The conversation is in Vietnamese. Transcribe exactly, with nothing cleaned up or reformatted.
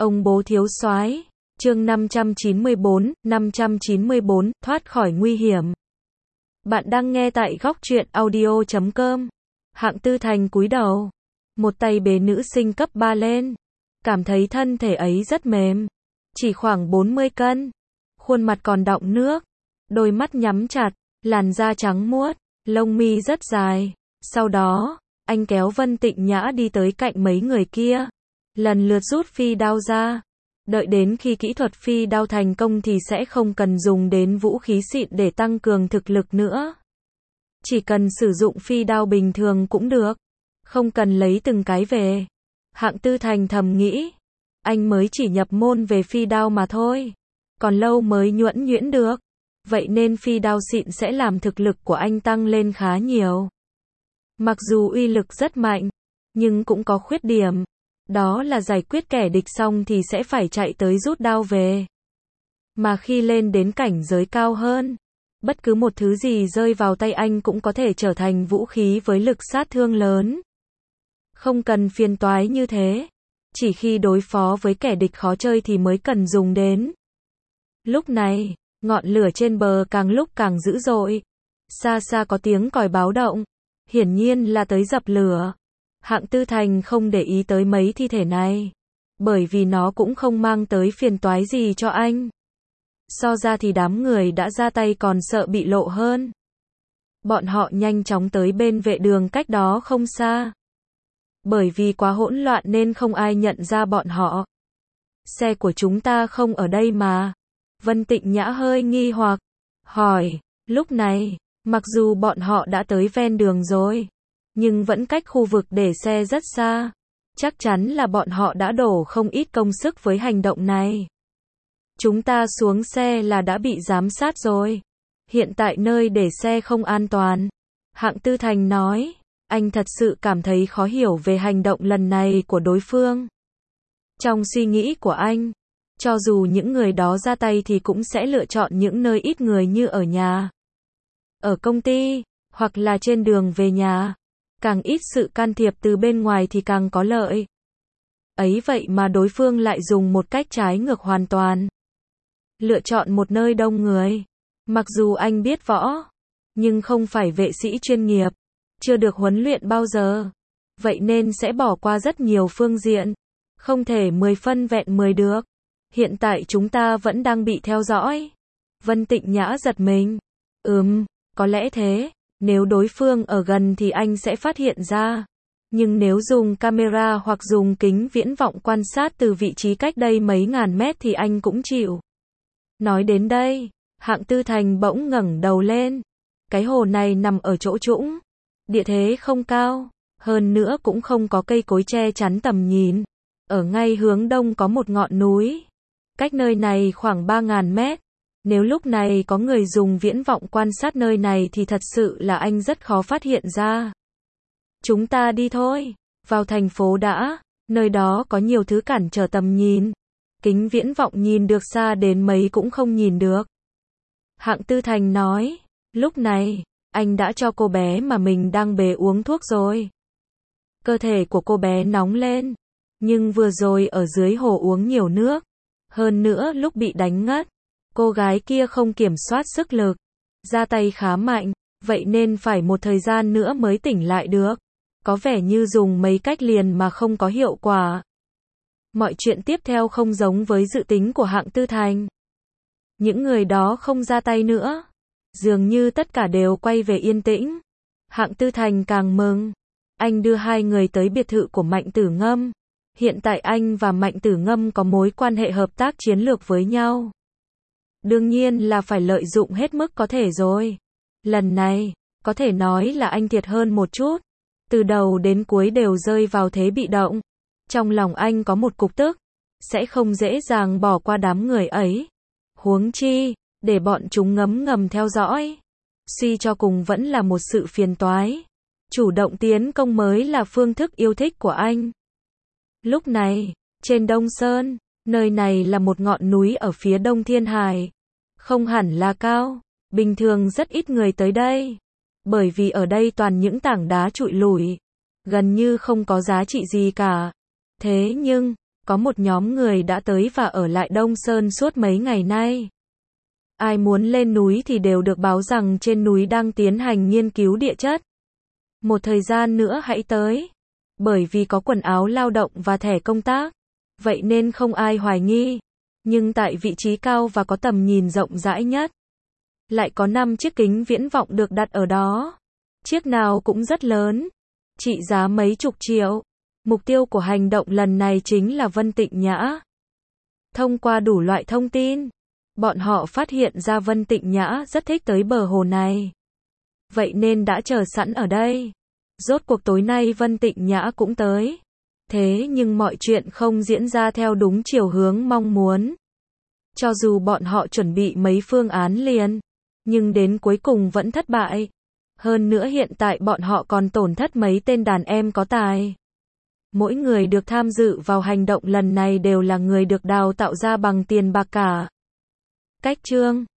Ông bố thiếu soái. Chương năm trăm chín mươi bốn, năm trăm chín mươi bốn, thoát khỏi nguy hiểm. Bạn đang nghe tại góc truyện audio chấm com. Hạng Tư Thành cúi đầu, một tay bế nữ sinh cấp ba lên, cảm thấy thân thể ấy rất mềm, chỉ khoảng bốn mươi cân, khuôn mặt còn đọng nước, đôi mắt nhắm chặt, làn da trắng muốt, lông mi rất dài. Sau đó, anh kéo Vân Tịnh Nhã đi tới cạnh mấy người kia, lần lượt rút phi đao ra. Đợi đến khi kỹ thuật phi đao thành công thì sẽ không cần dùng đến vũ khí xịn để tăng cường thực lực nữa. Chỉ cần sử dụng phi đao bình thường cũng được, không cần lấy từng cái về. Hạng Tư Thành thầm nghĩ, anh mới chỉ nhập môn về phi đao mà thôi, còn lâu mới nhuẫn nhuyễn được. Vậy nên phi đao xịn sẽ làm thực lực của anh tăng lên khá nhiều. Mặc dù uy lực rất mạnh, nhưng cũng có khuyết điểm. Đó là giải quyết kẻ địch xong thì sẽ phải chạy tới rút đao về. Mà khi lên đến cảnh giới cao hơn, bất cứ một thứ gì rơi vào tay anh cũng có thể trở thành vũ khí với lực sát thương lớn. Không cần phiền toái như thế, chỉ khi đối phó với kẻ địch khó chơi thì mới cần dùng đến. Lúc này, ngọn lửa trên bờ càng lúc càng dữ dội. Xa xa có tiếng còi báo động, hiển nhiên là tới dập lửa. Hạng Tư Thành không để ý tới mấy thi thể này, bởi vì nó cũng không mang tới phiền toái gì cho anh. So ra thì đám người đã ra tay còn sợ bị lộ hơn. Bọn họ nhanh chóng tới bên vệ đường cách đó không xa. Bởi vì quá hỗn loạn nên không ai nhận ra bọn họ. Xe của chúng ta không ở đây mà. Vân Tịnh Nhã hơi nghi hoặc, hỏi. Lúc này, mặc dù bọn họ đã tới ven đường rồi, nhưng vẫn cách khu vực để xe rất xa. Chắc chắn là bọn họ đã đổ không ít công sức với hành động này. Chúng ta xuống xe là đã bị giám sát rồi. Hiện tại nơi để xe không an toàn. Hạng Tư Thành nói, anh thật sự cảm thấy khó hiểu về hành động lần này của đối phương. Trong suy nghĩ của anh, cho dù những người đó ra tay thì cũng sẽ lựa chọn những nơi ít người như ở nhà, ở công ty, hoặc là trên đường về nhà. Càng ít sự can thiệp từ bên ngoài thì càng có lợi. Ấy vậy mà đối phương lại dùng một cách trái ngược hoàn toàn. Lựa chọn một nơi đông người. Mặc dù anh biết võ, nhưng không phải vệ sĩ chuyên nghiệp, chưa được huấn luyện bao giờ. Vậy nên sẽ bỏ qua rất nhiều phương diện. Không thể mười phân vẹn mười được. Hiện tại chúng ta vẫn đang bị theo dõi. Vân Tịnh Nhã giật mình. Ừm, có lẽ thế. Nếu đối phương ở gần thì anh sẽ phát hiện ra. Nhưng nếu dùng camera hoặc dùng kính viễn vọng quan sát từ vị trí cách đây mấy ngàn mét thì anh cũng chịu. Nói đến đây, Hạng Tư Thành bỗng ngẩng đầu lên. Cái hồ này nằm ở chỗ trũng. Địa thế không cao. Hơn nữa cũng không có cây cối che chắn tầm nhìn. Ở ngay hướng đông có một ngọn núi. Cách nơi này khoảng ba ngàn mét. Nếu lúc này có người dùng viễn vọng quan sát nơi này thì thật sự là anh rất khó phát hiện ra. Chúng ta đi thôi, vào thành phố đã, nơi đó có nhiều thứ cản trở tầm nhìn. Kính viễn vọng nhìn được xa đến mấy cũng không nhìn được. Hạng Tư Thành nói, lúc này, anh đã cho cô bé mà mình đang bế uống thuốc rồi. Cơ thể của cô bé nóng lên, nhưng vừa rồi ở dưới hồ uống nhiều nước. Hơn nữa lúc bị đánh ngất, cô gái kia không kiểm soát sức lực, ra tay khá mạnh, vậy nên phải một thời gian nữa mới tỉnh lại được. Có vẻ như dùng mấy cách liền mà không có hiệu quả. Mọi chuyện tiếp theo không giống với dự tính của Hạng Tư Thành. Những người đó không ra tay nữa. Dường như tất cả đều quay về yên tĩnh. Hạng Tư Thành càng mừng. Anh đưa hai người tới biệt thự của Mạnh Tử Ngâm. Hiện tại anh và Mạnh Tử Ngâm có mối quan hệ hợp tác chiến lược với nhau. Đương nhiên là phải lợi dụng hết mức có thể rồi. Lần này, có thể nói là anh thiệt hơn một chút. Từ đầu đến cuối đều rơi vào thế bị động. Trong lòng anh có một cục tức. Sẽ không dễ dàng bỏ qua đám người ấy. Huống chi, để bọn chúng ngấm ngầm theo dõi. Suy cho cùng vẫn là một sự phiền toái. Chủ động tiến công mới là phương thức yêu thích của anh. Lúc này, trên Đông Sơn, nơi này là một ngọn núi ở phía đông Thiên Hải. Không hẳn là cao, bình thường rất ít người tới đây. Bởi vì ở đây toàn những tảng đá trụi lủi, gần như không có giá trị gì cả. Thế nhưng, có một nhóm người đã tới và ở lại Đông Sơn suốt mấy ngày nay. Ai muốn lên núi thì đều được báo rằng trên núi đang tiến hành nghiên cứu địa chất. Một thời gian nữa hãy tới. Bởi vì có quần áo lao động và thẻ công tác, vậy nên không ai hoài nghi. Nhưng tại vị trí cao và có tầm nhìn rộng rãi nhất, lại có năm chiếc kính viễn vọng được đặt ở đó. Chiếc nào cũng rất lớn, trị giá mấy chục triệu. Mục tiêu của hành động lần này chính là Vân Tịnh Nhã. Thông qua đủ loại thông tin, bọn họ phát hiện ra Vân Tịnh Nhã rất thích tới bờ hồ này. Vậy nên đã chờ sẵn ở đây. Rốt cuộc tối nay Vân Tịnh Nhã cũng tới. Thế nhưng mọi chuyện không diễn ra theo đúng chiều hướng mong muốn. Cho dù bọn họ chuẩn bị mấy phương án liền, nhưng đến cuối cùng vẫn thất bại. Hơn nữa hiện tại bọn họ còn tổn thất mấy tên đàn em có tài. Mỗi người được tham dự vào hành động lần này đều là người được đào tạo ra bằng tiền bạc cả. Cách chương